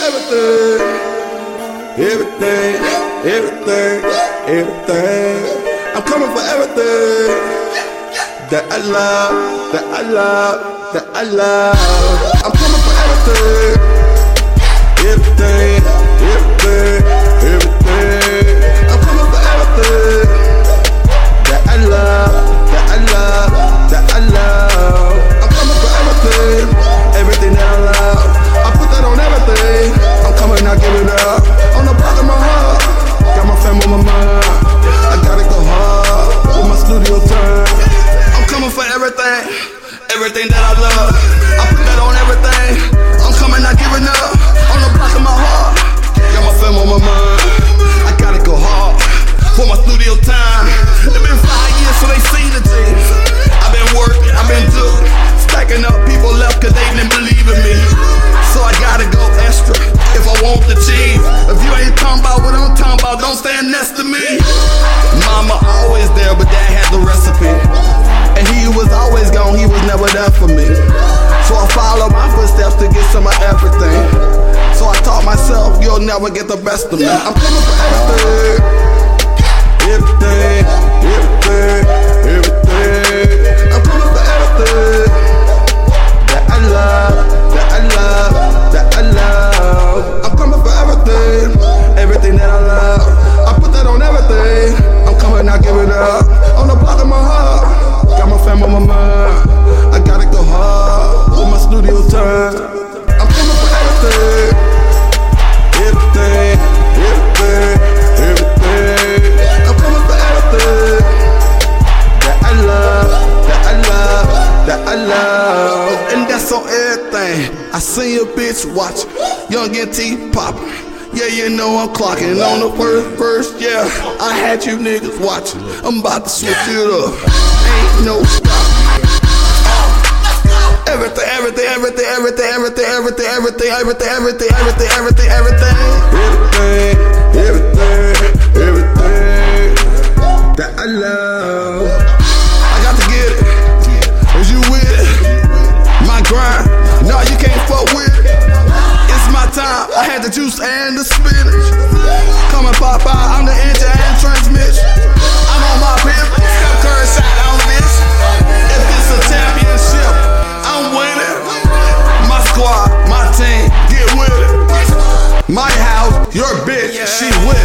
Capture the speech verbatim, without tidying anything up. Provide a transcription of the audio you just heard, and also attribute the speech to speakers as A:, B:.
A: everything, everything, everything, everything. I'm coming for everything that I love, that I love, that I love. I'm coming for everything, everything, everything, everything. I'm coming for everything that I love, that I love, that I love. I'm coming for everything, everything that I love. I put that on everything. I'm coming, not giving up. On the block of my heart, got my fam on my mind. I gotta go hard with my studio time. I'm coming for everything, everything that I love. I put that on everything. I'm coming, not giving up. On the block of my heart, got my fam on my mind. I gotta go hard for my studio time. It's been five years so they seen the team. I've been working, I've been doing, stacking up. People left cause they didn't believe in me. So I gotta go extra if I want the cheese. If you ain't talking about what I'm talking about, don't stand next to me. Mama always there, but dad had the recipe. And he was always gone, he was never there for me. So I follow my footsteps to get some of everything. So I taught myself, you'll never get the best of me. I'm coming for everything, everything, everything, everything. I'm coming for everything that I love, that I love, that I love. I'm coming for everything, everything that I love. I put that on everything. I'm coming, not giving up. On the block of my heart, got my fam on my mind. I gotta go hard with my studio time. I'm coming for everything, everything, everything, everything. I'm coming for everything that I love, that I love, that I love. And that's on everything. I seen your bitch watch, young and T poppin'. Yeah, you know I'm clocking on the first verse, yeah. I had you niggas watching, I'm about to switch it up. Ain't no stopping. Everything, everything, everything, everything, everything, everything, everything, everything, everything, everything, everything, everything. Everything, everything, everything that I love. I got to get it. Is you with it? My grind, no, you can't fuck with it. It's my time, I had the juice and the spinach. Come and pop out, I'm the engine and transmission. I'm on my pivot, Steph Curry shot on this. If it's a championship, I'm winning. My squad, my team, get with it. My house, your bitch, she with it.